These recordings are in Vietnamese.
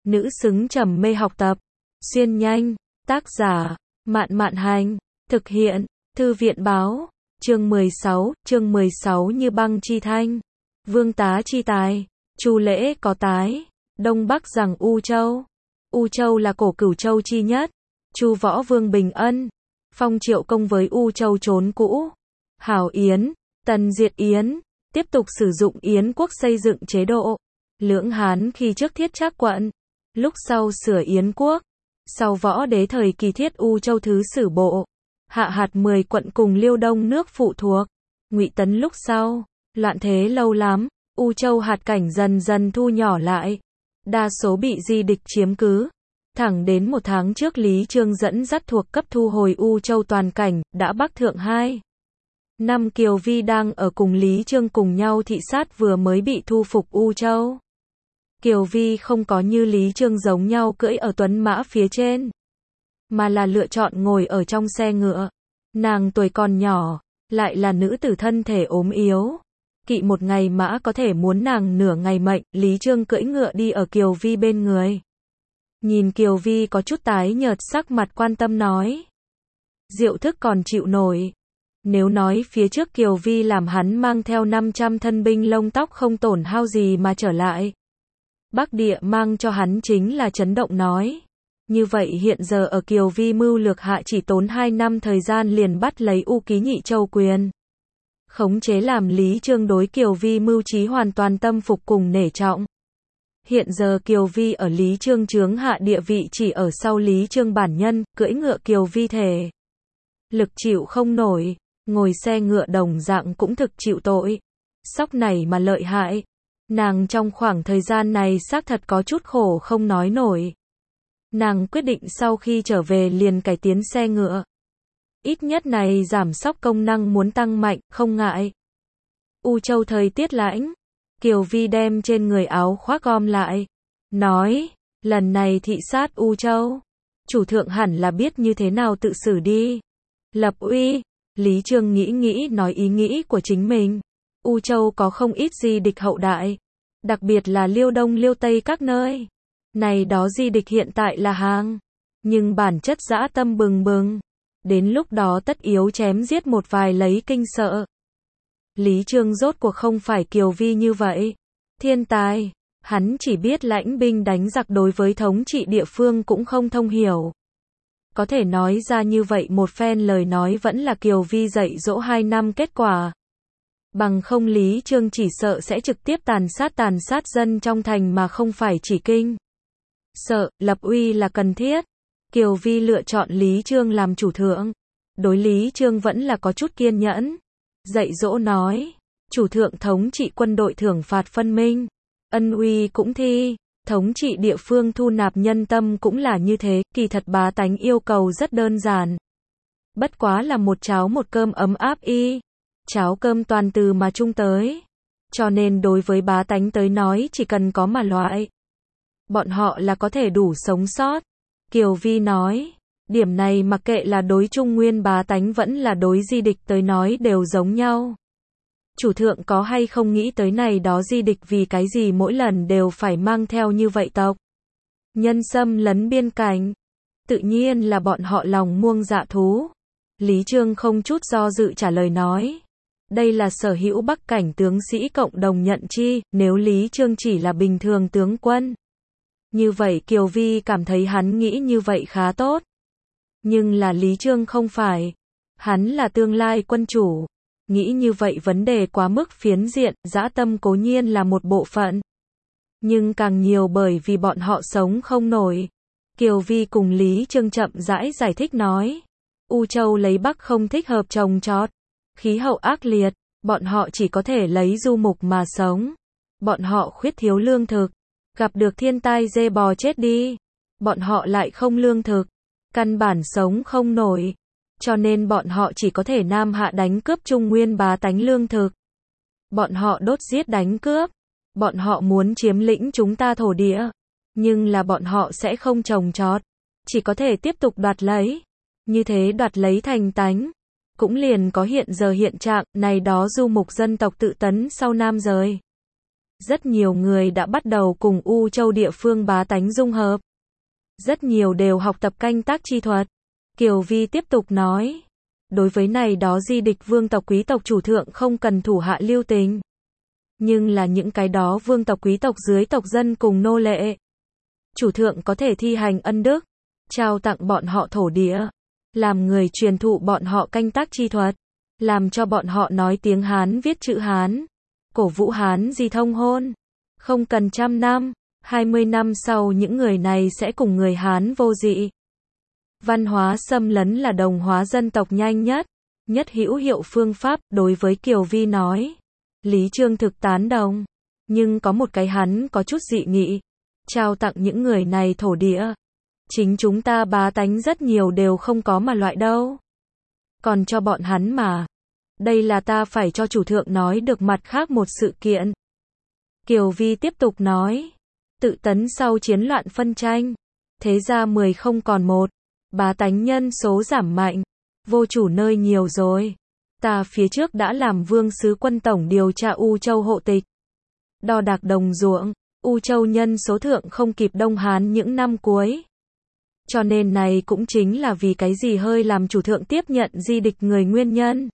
nữ xứng trầm mê học tập. Xuyên nhanh, tác giả, Mạn Mạn Hành, thực hiện, Thư viện Báo, chương 16 như băng chi thanh, vương tá chi tài, chu lễ có tái, đông bắc rằng U Châu. U Châu là cổ Cửu Châu chi nhất, chu võ vương bình ân, phong Triệu công với U Châu trốn cũ, hảo Yến, tần diệt Yến, tiếp tục sử dụng Yến quốc xây dựng chế độ, lưỡng Hán khi trước thiết Trác quận, lúc sau sửa Yến quốc, sau võ đế thời kỳ thiết U Châu thứ sử bộ, hạ hạt 10 quận cùng Liêu Đông nước phụ thuộc, Ngụy Tấn lúc sau, loạn thế lâu lắm, U Châu hạt cảnh dần dần thu nhỏ lại, đa số bị di địch chiếm cứ. Thẳng đến một tháng trước Lý Chương dẫn dắt thuộc cấp thu hồi U Châu toàn cảnh, đã Bắc thượng 2 năm Kiều Vi đang ở cùng Lý Chương cùng nhau thị sát vừa mới bị thu phục U Châu. Kiều Vi không có như Lý Chương giống nhau cưỡi ở tuấn mã phía trên, mà là lựa chọn ngồi ở trong xe ngựa. Nàng tuổi còn nhỏ, lại là nữ tử thân thể ốm yếu. Kỵ một ngày mã có thể muốn nàng nửa ngày mệnh, Lý Chương cưỡi ngựa đi ở Kiều Vi bên người. Nhìn Kiều Vi có chút tái nhợt sắc mặt quan tâm nói. Diệu thức còn chịu nổi. Nếu nói phía trước Kiều Vi làm hắn mang theo 500 thân binh lông tóc không tổn hao gì mà trở lại. Bắc địa mang cho hắn chính là chấn động nói. Như vậy hiện giờ ở Kiều Vi mưu lược hạ chỉ tốn 2 năm thời gian liền bắt lấy U Ký Nhị Châu quyền. Khống chế làm Lý Chương đối Kiều Vi mưu trí hoàn toàn tâm phục cùng nể trọng. Hiện giờ Kiều Vi ở Lý Chương chướng hạ địa vị chỉ ở sau Lý Chương bản nhân, cưỡi ngựa Kiều Vi thể lực chịu không nổi, ngồi xe ngựa đồng dạng cũng thực chịu tội. Sóc này mà lợi hại. Nàng trong khoảng thời gian này xác thật có chút khổ không nói nổi. Nàng quyết định sau khi trở về liền cải tiến xe ngựa. Ít nhất này giảm sóc công năng muốn tăng mạnh, không ngại. U Châu thời tiết lạnh. Kiều Vi đem trên người áo khoác gom lại. Nói, lần này thị sát U Châu. Chủ thượng hẳn là biết như thế nào tự xử đi. Lập uy. Lý Chương nghĩ nói ý nghĩ của chính mình. U Châu có không ít di địch hậu đại. Đặc biệt là Liêu Đông Liêu Tây các nơi. Này đó di địch hiện tại là hàng. Nhưng bản chất dã tâm bừng bừng. Đến lúc đó tất yếu chém giết một vài lấy kinh sợ. Lý Chương rốt cuộc không phải Kiều Vi như vậy. Thiên tài. Hắn chỉ biết lãnh binh đánh giặc đối với thống trị địa phương cũng không thông hiểu. Có thể nói ra như vậy một phen lời nói vẫn là Kiều Vi dạy dỗ 2 năm kết quả. Bằng không Lý Chương chỉ sợ sẽ trực tiếp tàn sát dân trong thành mà không phải chỉ kinh. Sợ, lập uy là cần thiết. Kiều Vi lựa chọn Lý Chương làm chủ thượng. Đối Lý Chương vẫn là có chút kiên nhẫn. Dạy dỗ nói, chủ thượng thống trị quân đội thưởng phạt phân minh. Ân uy cũng thi, thống trị địa phương thu nạp nhân tâm cũng là như thế, kỳ thật bá tánh yêu cầu rất đơn giản. Bất quá là một cháo một cơm ấm áp y. Cháo cơm toàn từ mà chung tới. Cho nên đối với bá tánh tới nói chỉ cần có mà loại. Bọn họ là có thể đủ sống sót. Kiều Vi nói, điểm này mặc kệ là đối Trung Nguyên bá tánh vẫn là đối di địch tới nói đều giống nhau. Chủ thượng có hay không nghĩ tới này đó di địch vì cái gì mỗi lần đều phải mang theo như vậy tộc nhân xâm lấn biên cảnh. Tự nhiên là bọn họ lòng muông dạ thú. Lý Chương không chút do dự trả lời nói. Đây là sở hữu Bắc cảnh tướng sĩ cộng đồng nhận chi, nếu Lý Chương chỉ là bình thường tướng quân. Như vậy Kiều Vi cảm thấy hắn nghĩ như vậy khá tốt. Nhưng là Lý Chương không phải. Hắn là tương lai quân chủ. Nghĩ như vậy vấn đề quá mức phiến diện, dã tâm cố nhiên là một bộ phận. Nhưng càng nhiều bởi vì bọn họ sống không nổi. Kiều Vi cùng Lý Chương chậm rãi giải thích nói. U Châu lấy Bắc không thích hợp trồng trọt. Khí hậu ác liệt, bọn họ chỉ có thể lấy du mục mà sống. Bọn họ khuyết thiếu lương thực. Gặp được thiên tai dê bò chết đi. Bọn họ lại không lương thực. Căn bản sống không nổi. Cho nên bọn họ chỉ có thể nam hạ đánh cướp Trung Nguyên bá tánh lương thực. Bọn họ đốt giết đánh cướp. Bọn họ muốn chiếm lĩnh chúng ta thổ địa. Nhưng là bọn họ sẽ không trồng trọt. Chỉ có thể tiếp tục đoạt lấy. Như thế đoạt lấy thành tánh. Cũng liền có hiện giờ hiện trạng, này đó du mục dân tộc tự tấn sau Nam rời. Rất nhiều người đã bắt đầu cùng U Châu địa phương bá tánh dung hợp. Rất nhiều đều học tập canh tác chi thuật. Kiều Vi tiếp tục nói. Đối với này đó di địch vương tộc quý tộc chủ thượng không cần thủ hạ lưu tình. Nhưng là những cái đó vương tộc quý tộc dưới tộc dân cùng nô lệ. Chủ thượng có thể thi hành ân đức, trao tặng bọn họ thổ địa, làm người truyền thụ bọn họ canh tác chi thuật, làm cho bọn họ nói tiếng Hán viết chữ Hán, cổ vũ Hán di thông hôn. Không cần 100 năm, 20 năm sau những người này sẽ cùng người Hán vô dị. Văn hóa xâm lấn là đồng hóa dân tộc nhanh nhất hữu hiệu phương pháp. Đối với Kiều Vi nói, Lý Chương thực tán đồng, nhưng có một cái hắn có chút dị nghị, trao tặng những người này thổ địa. Chính chúng ta bá tánh rất nhiều đều không có mà loại đâu. Còn cho bọn hắn mà. Đây là ta phải cho chủ thượng nói được mặt khác một sự kiện. Kiều Vi tiếp tục nói, tự tấn sau chiến loạn phân tranh, thế gia 10 không còn một, bá tánh nhân số giảm mạnh, vô chủ nơi nhiều rồi. Ta phía trước đã làm vương sứ quân tổng điều tra U Châu hộ tịch, đo đạc đồng ruộng, U Châu nhân số thượng không kịp Đông Hán những năm cuối. Cho nên này cũng chính là vì cái gì hơi làm chủ thượng tiếp nhận di địch người nguyên nhân.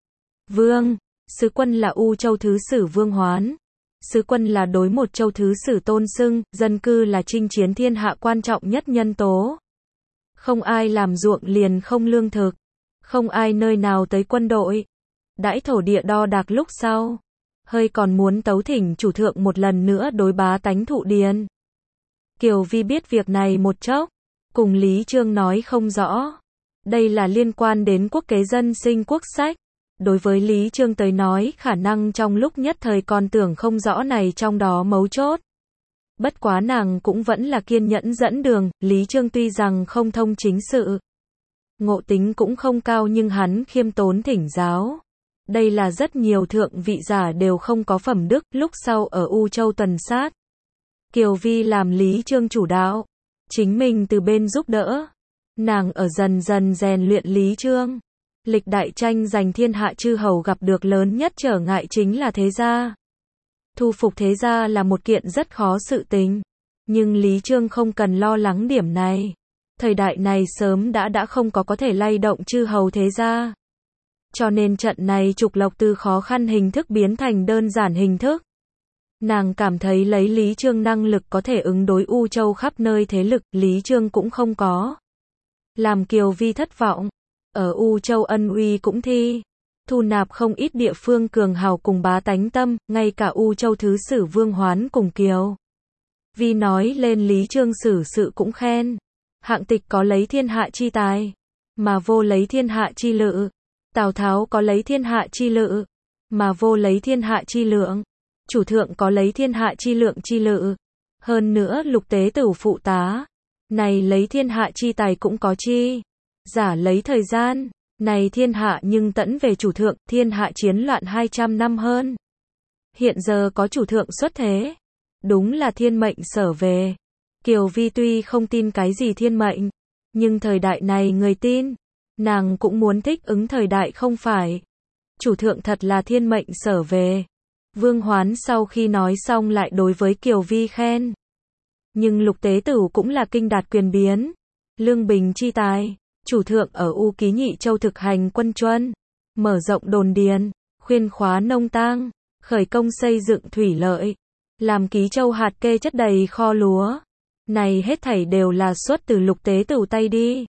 Vương, sứ quân là U Châu thứ sử Vương Hoán. Sứ quân là đối một châu thứ sử tôn xưng, dân cư là chinh chiến thiên hạ quan trọng nhất nhân tố. Không ai làm ruộng liền không lương thực, không ai nơi nào tới quân đội. Đãi thổ địa đo đạc lúc sau, hơi còn muốn tấu thỉnh chủ thượng một lần nữa đối bá tánh thụ điền. Kiều Vi biết việc này một chốc, cùng Lý Chương nói không rõ. Đây là liên quan đến quốc kế dân sinh quốc sách. Đối với Lý Chương tới nói khả năng trong lúc nhất thời còn tưởng không rõ này trong đó mấu chốt. Bất quá nàng cũng vẫn là kiên nhẫn dẫn đường. Lý Chương tuy rằng không thông chính sự, ngộ tính cũng không cao, nhưng hắn khiêm tốn thỉnh giáo. Đây là rất nhiều thượng vị giả đều không có phẩm đức. Lúc sau ở U Châu tuần sát, Kiều Vi làm Lý Chương chủ đạo, chính mình từ bên giúp đỡ. Nàng ở dần dần rèn luyện Lý Chương. Lịch đại tranh giành thiên hạ chư hầu gặp được lớn nhất trở ngại chính là thế gia. Thu phục thế gia là một kiện rất khó sự tình, nhưng Lý Chương không cần lo lắng điểm này. Thời đại này sớm đã không có thể lay động chư hầu thế gia. Cho nên trận này trục lộc từ khó khăn hình thức biến thành đơn giản hình thức. Nàng cảm thấy lấy Lý Chương năng lực có thể ứng đối U Châu khắp nơi thế lực, Lý Chương cũng không có. Làm Kiều Vi thất vọng. Ở U Châu ân uy cũng thu nạp không ít địa phương cường hào cùng bá tánh tâm, ngay cả U Châu thứ sử Vương Hoán cùng Kiều Vi nói lên Lý Chương xử sự cũng khen. Hạng Tịch có lấy thiên hạ chi tài, mà vô lấy thiên hạ chi lự. Tào Tháo có lấy thiên hạ chi lự, mà vô lấy thiên hạ chi lượng. Chủ thượng có lấy thiên hạ chi lượng chi lự. Hơn nữa Lục Tế Tửu phụ tá, này lấy thiên hạ chi tài cũng có chi. Giả lấy thời gian, này thiên hạ nhưng tẫn về chủ thượng, thiên hạ chiến loạn 200 năm hơn. Hiện giờ có chủ thượng xuất thế, đúng là thiên mệnh sở về. Kiều Vi tuy không tin cái gì thiên mệnh, nhưng thời đại này người tin, nàng cũng muốn thích ứng thời đại không phải. Chủ thượng thật là thiên mệnh sở về. Vương Hoán sau khi nói xong lại đối với Kiều Vi khen. Nhưng Lục Tế Tửu cũng là kinh đạt quyền biến, lương bình chi tài. Chủ thượng ở U Ký Nhị Châu thực hành quân truân, mở rộng đồn điền, khuyên khóa nông tang, khởi công xây dựng thủy lợi, làm Ký Châu hạt kê chất đầy kho lúa. Này hết thảy đều là xuất từ Lục Tế Tửu tay đi.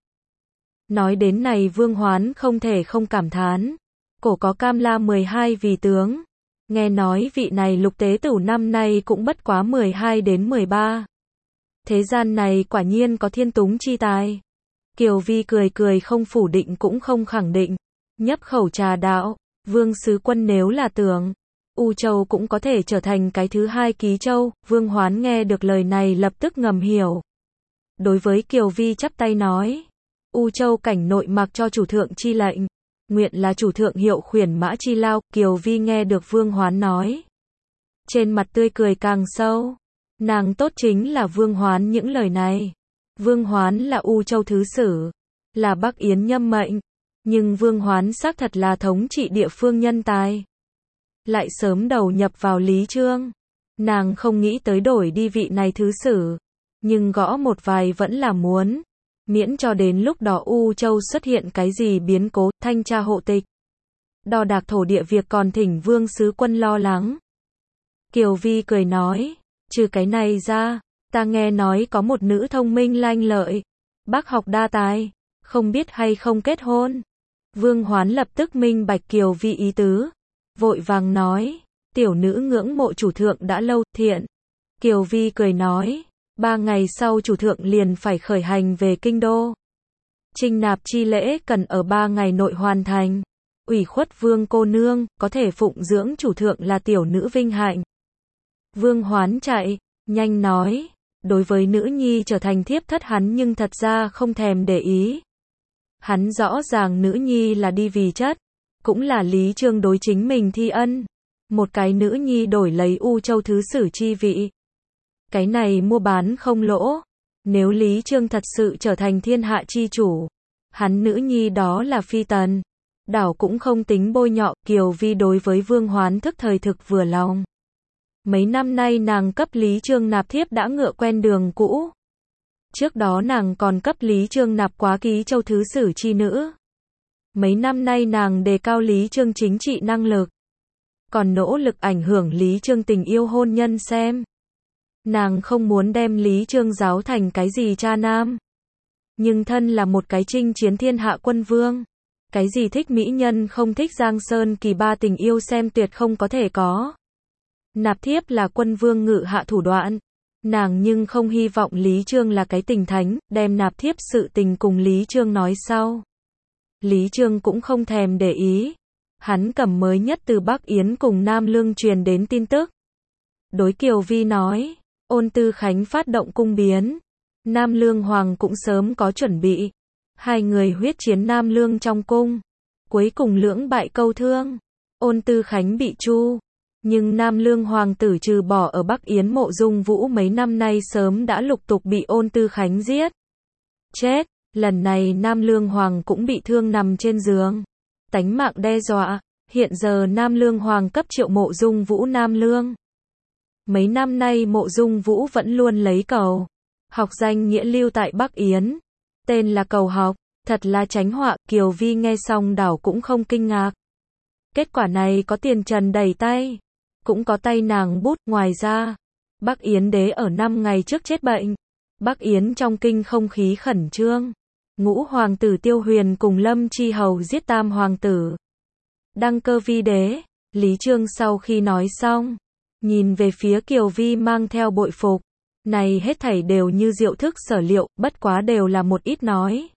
Nói đến này Vương Hoán không thể không cảm thán. Cổ có Cam La 12 vì tướng. Nghe nói vị này Lục Tế Tửu năm nay cũng bất quá 12 đến 13. Thế gian này quả nhiên có thiên túng chi tài. Kiều Vi cười không phủ định cũng không khẳng định. Nhấp khẩu trà đạo, Vương sứ quân nếu là tưởng U Châu cũng có thể trở thành cái thứ hai Ký Châu. Vương Hoán nghe được lời này lập tức ngầm hiểu. Đối với Kiều Vi chắp tay nói, U Châu cảnh nội mặc cho chủ thượng chi lệnh, nguyện là chủ thượng hiệu khuyển mã chi lao. Kiều Vi nghe được Vương Hoán nói, trên mặt tươi cười càng sâu. Nàng tốt chính là Vương Hoán những lời này. Vương Hoán là U Châu thứ sử, là Bắc Yến nhâm mệnh, nhưng Vương Hoán xác thật là thống trị địa phương nhân tài, lại sớm đầu nhập vào Lý Chương. Nàng không nghĩ tới đổi đi vị này thứ sử, nhưng gõ một vài vẫn là muốn, miễn cho đến lúc đó U Châu xuất hiện cái gì biến cố, thanh tra hộ tịch, đo đạc thổ địa việc còn thỉnh Vương sứ quân lo lắng. Kiều Vi cười nói, trừ cái này ra, ta nghe nói có một nữ thông minh lanh lợi, bác học đa tài, không biết hay không kết hôn. Vương Hoán lập tức minh bạch Kiều Vi ý tứ, vội vàng nói, tiểu nữ ngưỡng mộ chủ thượng đã lâu, thiện. Kiều Vi cười nói, 3 ngày sau chủ thượng liền phải khởi hành về kinh đô. Trinh nạp chi lễ cần ở 3 ngày nội hoàn thành. Ủy khuất Vương cô nương, có thể phụng dưỡng chủ thượng là tiểu nữ vinh hạnh. Vương Hoán chạy, nhanh nói, đối với nữ nhi trở thành thiếp thất hắn nhưng thật ra không thèm để ý. Hắn rõ ràng nữ nhi là đi vì chất, cũng là Lý Chương đối chính mình thi ân. Một cái nữ nhi đổi lấy U Châu thứ sử chi vị. Cái này mua bán không lỗ. Nếu Lý Chương thật sự trở thành thiên hạ chi chủ, hắn nữ nhi đó là phi tần. Đảo cũng không tính bôi nhọ. Kiều Vi đối với Vương Hoán thức thời thực vừa lòng. Mấy năm nay nàng cấp Lý Chương nạp thiếp đã ngựa quen đường cũ. Trước đó nàng còn cấp Lý Chương nạp quá ký châu thứ sử chi nữ. Mấy năm nay nàng đề cao Lý Chương chính trị năng lực, còn nỗ lực ảnh hưởng Lý Chương tình yêu hôn nhân xem. Nàng không muốn đem Lý Chương giáo thành cái gì cha nam. Nhưng thân là một cái chinh chiến thiên hạ quân vương. Cái gì thích mỹ nhân không thích giang sơn kỳ ba tình yêu xem tuyệt không có thể có. Nạp thiếp là quân vương ngự hạ thủ đoạn. Nàng nhưng không hy vọng Lý Chương là cái tình thánh, đem nạp thiếp sự tình cùng Lý Chương nói sau. Lý Chương cũng không thèm để ý. Hắn cầm mới nhất từ Bắc Yến cùng Nam Lương truyền đến tin tức. Đối Kiều Vi nói, Ôn Tư Khánh phát động cung biến. Nam Lương Hoàng cũng sớm có chuẩn bị. Hai người huyết chiến Nam Lương trong cung. Cuối cùng lưỡng bại câu thương. Ôn Tư Khánh bị tru. Nhưng Nam Lương Hoàng tử trừ bỏ ở Bắc Yến Mộ Dung Vũ mấy năm nay sớm đã lục tục bị Ôn Tư Khánh giết. Chết. Lần này Nam Lương Hoàng cũng bị thương nằm trên giường. Tánh mạng đe dọa. Hiện giờ Nam Lương Hoàng cấp triệu Mộ Dung Vũ Nam Lương. Mấy năm nay Mộ Dung Vũ vẫn luôn lấy cầu học danh nghĩa lưu tại Bắc Yến. Tên là cầu học, thật là tránh họa. Kiều Vi nghe xong đảo cũng không kinh ngạc. Kết quả này có tiền trần đầy tay, cũng có tay nàng bút. Ngoài ra, Bắc Yến đế ở 5 ngày trước chết bệnh. Bắc Yến trong kinh không khí khẩn trương. Ngũ hoàng tử Tiêu Huyền cùng Lâm Chi Hầu giết tam hoàng tử. Đăng cơ vi đế. Lý Chương sau khi nói xong, nhìn về phía Kiều Vi mang theo bội phục. Này hết thảy đều như diệu thức sở liệu, bất quá đều là một ít nói.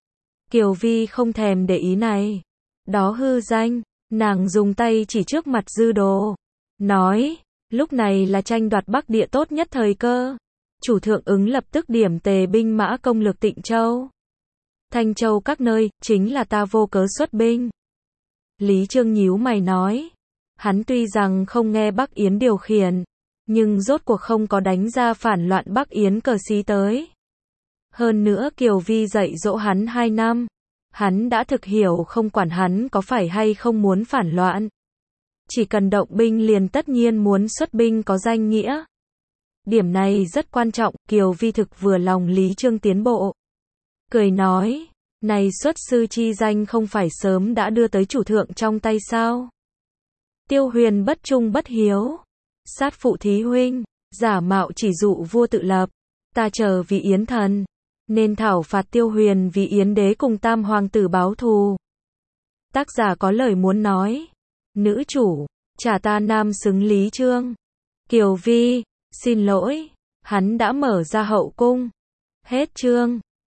Kiều Vi không thèm để ý này. Đó hư danh. Nàng dùng tay chỉ trước mặt dư đồ. Nói, lúc này là tranh đoạt Bắc địa tốt nhất thời cơ. Chủ thượng ứng lập tức điểm tề binh mã công lược Tịnh Châu, Thanh Châu các nơi, chính là ta vô cớ xuất binh. Lý Chương nhíu mày nói. Hắn tuy rằng không nghe Bắc Yến điều khiển, nhưng rốt cuộc không có đánh ra phản loạn Bắc Yến cờ xí tới. Hơn nữa Kiều Vi dạy dỗ hắn 2 năm. Hắn đã thực hiểu không quản hắn có phải hay không muốn phản loạn. Chỉ cần động binh liền tất nhiên muốn xuất binh có danh nghĩa. Điểm này rất quan trọng. Kiều Vi thực vừa lòng Lý Chương tiến bộ. Cười nói, này xuất sư chi danh không phải sớm đã đưa tới chủ thượng trong tay sao? Tiêu Huyền bất trung bất hiếu, sát phụ thí huynh, giả mạo chỉ dụ vua tự lập. Ta chờ vì Yến thần, nên thảo phạt Tiêu Huyền vì Yến đế cùng tam hoàng tử báo thù. Tác giả có lời muốn nói. Nữ chủ, trả ta nam xứng Lý Chương. Kiều Vi, xin lỗi, hắn đã mở ra hậu cung. Hết chương.